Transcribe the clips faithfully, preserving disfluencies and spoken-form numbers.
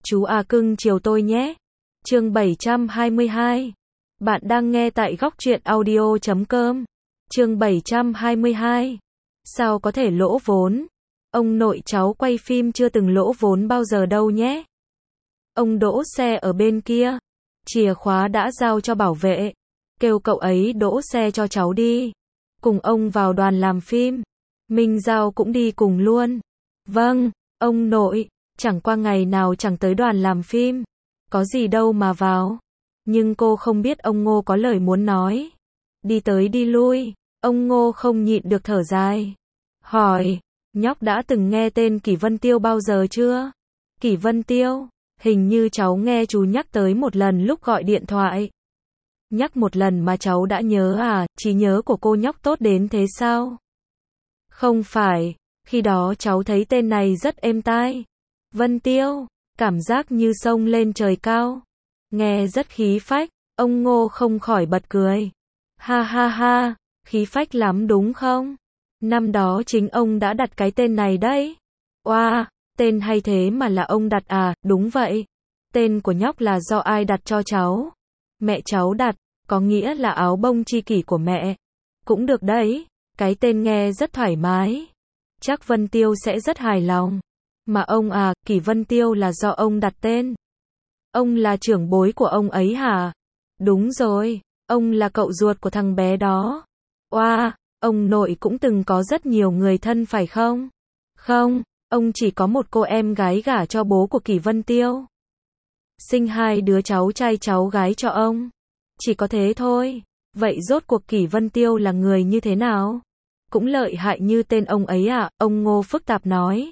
Chú à cưng chiều tôi nhé. Chương bảy trăm hai mươi hai. Bạn đang nghe tại góc truyện audio chấm com. Chương bảy trăm hai mươi hai. Sao có thể lỗ vốn? Ông nội cháu quay phim chưa từng lỗ vốn bao giờ đâu nhé. Ông đỗ xe ở bên kia. Chìa khóa đã giao cho bảo vệ. Kêu cậu ấy đỗ xe cho cháu đi. Cùng ông vào đoàn làm phim. Minh Giao cũng đi cùng luôn. Vâng, ông nội. Chẳng qua ngày nào chẳng tới đoàn làm phim. Có gì đâu mà vào. Nhưng cô không biết ông Ngô có lời muốn nói. Đi tới đi lui. Ông Ngô không nhịn được thở dài. Hỏi, nhóc đã từng nghe tên Kỷ Vân Tiêu bao giờ chưa? Kỷ Vân Tiêu, hình như cháu nghe chú nhắc tới một lần lúc gọi điện thoại. Nhắc một lần mà cháu đã nhớ à, trí nhớ của cô nhóc tốt đến thế sao? Không phải, khi đó cháu thấy tên này rất êm tai. Vân Tiêu, cảm giác như sông lên trời cao. Nghe rất khí phách, ông Ngô không khỏi bật cười. Ha ha ha, khí phách lắm đúng không? Năm đó chính ông đã đặt cái tên này đấy. Oa, wow, tên hay thế mà là ông đặt à, đúng vậy. Tên của nhóc là do ai đặt cho cháu? Mẹ cháu đặt, có nghĩa là áo bông tri kỷ của mẹ. Cũng được đấy, cái tên nghe rất thoải mái. Chắc Vân Tiêu sẽ rất hài lòng. Mà ông à, Kỷ Vân Tiêu là do ông đặt tên. Ông là trưởng bối của ông ấy hả? Đúng rồi, ông là cậu ruột của thằng bé đó. Oa, wow, ông nội cũng từng có rất nhiều người thân phải không? Không, ông chỉ có một cô em gái gả cho bố của Kỷ Vân Tiêu. Sinh hai đứa cháu trai cháu gái cho ông. Chỉ có thế thôi. Vậy rốt cuộc Kỷ Vân Tiêu là người như thế nào? Cũng lợi hại như tên ông ấy à? Ông Ngô phức tạp nói.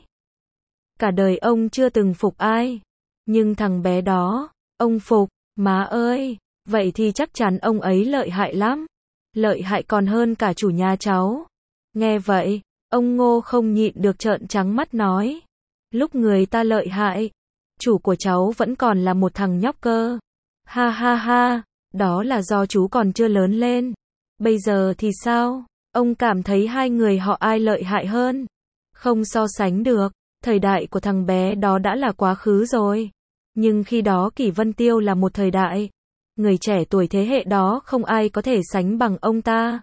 Cả đời ông chưa từng phục ai. Nhưng thằng bé đó, ông phục. Má ơi, vậy thì chắc chắn ông ấy lợi hại lắm. Lợi hại còn hơn cả chủ nhà cháu. Nghe vậy, ông Ngô không nhịn được trợn trắng mắt nói. Lúc người ta lợi hại, chủ của cháu vẫn còn là một thằng nhóc cơ. Ha ha ha, đó là do chú còn chưa lớn lên. Bây giờ thì sao? Ông cảm thấy hai người họ ai lợi hại hơn? Không so sánh được, thời đại của thằng bé đó đã là quá khứ rồi. Nhưng khi đó Kỷ Vân Tiêu là một thời đại. Người trẻ tuổi thế hệ đó không ai có thể sánh bằng ông ta.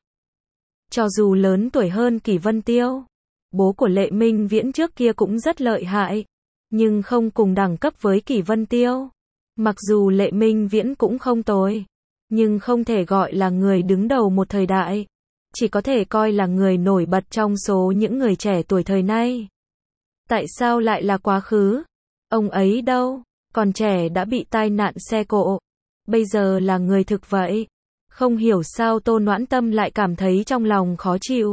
Cho dù lớn tuổi hơn Kỷ Vân Tiêu, bố của Lệ Minh Viễn trước kia cũng rất lợi hại, nhưng không cùng đẳng cấp với Kỷ Vân Tiêu. Mặc dù Lệ Minh Viễn cũng không tồi, nhưng không thể gọi là người đứng đầu một thời đại, chỉ có thể coi là người nổi bật trong số những người trẻ tuổi thời nay. Tại sao lại là quá khứ? Ông ấy đâu? Còn trẻ đã bị tai nạn xe cộ. Bây giờ là người thực vậy. Không hiểu sao Tô Noãn Tâm lại cảm thấy trong lòng khó chịu.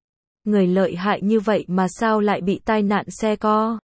Người lợi hại như vậy mà sao lại bị tai nạn xe co?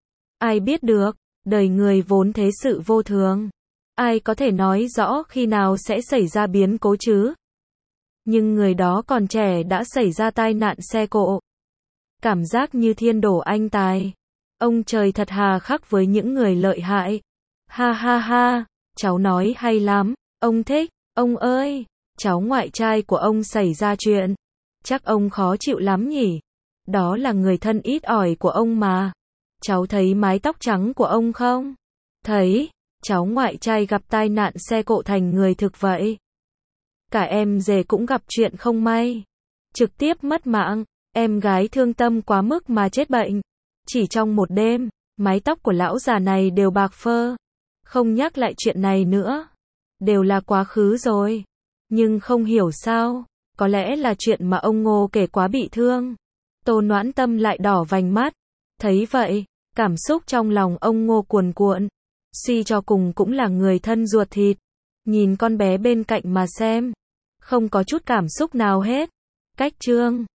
Ai biết được, đời người vốn thế sự vô thường. Ai có thể nói rõ khi nào sẽ xảy ra biến cố chứ? Nhưng người đó còn trẻ đã xảy ra tai nạn xe cộ. Cảm giác như thiên đổ anh tài. Ông trời thật hà khắc với những người lợi hại. Ha ha ha, cháu nói hay lắm, ông thích, ông ơi, cháu ngoại trai của ông xảy ra chuyện. Chắc ông khó chịu lắm nhỉ? Đó là người thân ít ỏi của ông mà. Cháu thấy mái tóc trắng của ông không? Thấy, cháu ngoại trai gặp tai nạn xe cộ thành người thực vậy. Cả em rể cũng gặp chuyện không may. Trực tiếp mất mạng, em gái thương tâm quá mức mà chết bệnh. Chỉ trong một đêm, mái tóc của lão già này đều bạc phơ. Không nhắc lại chuyện này nữa. Đều là quá khứ rồi. Nhưng không hiểu sao, có lẽ là chuyện mà ông Ngô kể quá bị thương. Tô Noãn Tâm lại đỏ vành mắt. Thấy vậy, cảm xúc trong lòng ông Ngô cuồn cuộn. Suy cho cùng cũng là người thân ruột thịt. Nhìn con bé bên cạnh mà xem. Không có chút cảm xúc nào hết. Cách chương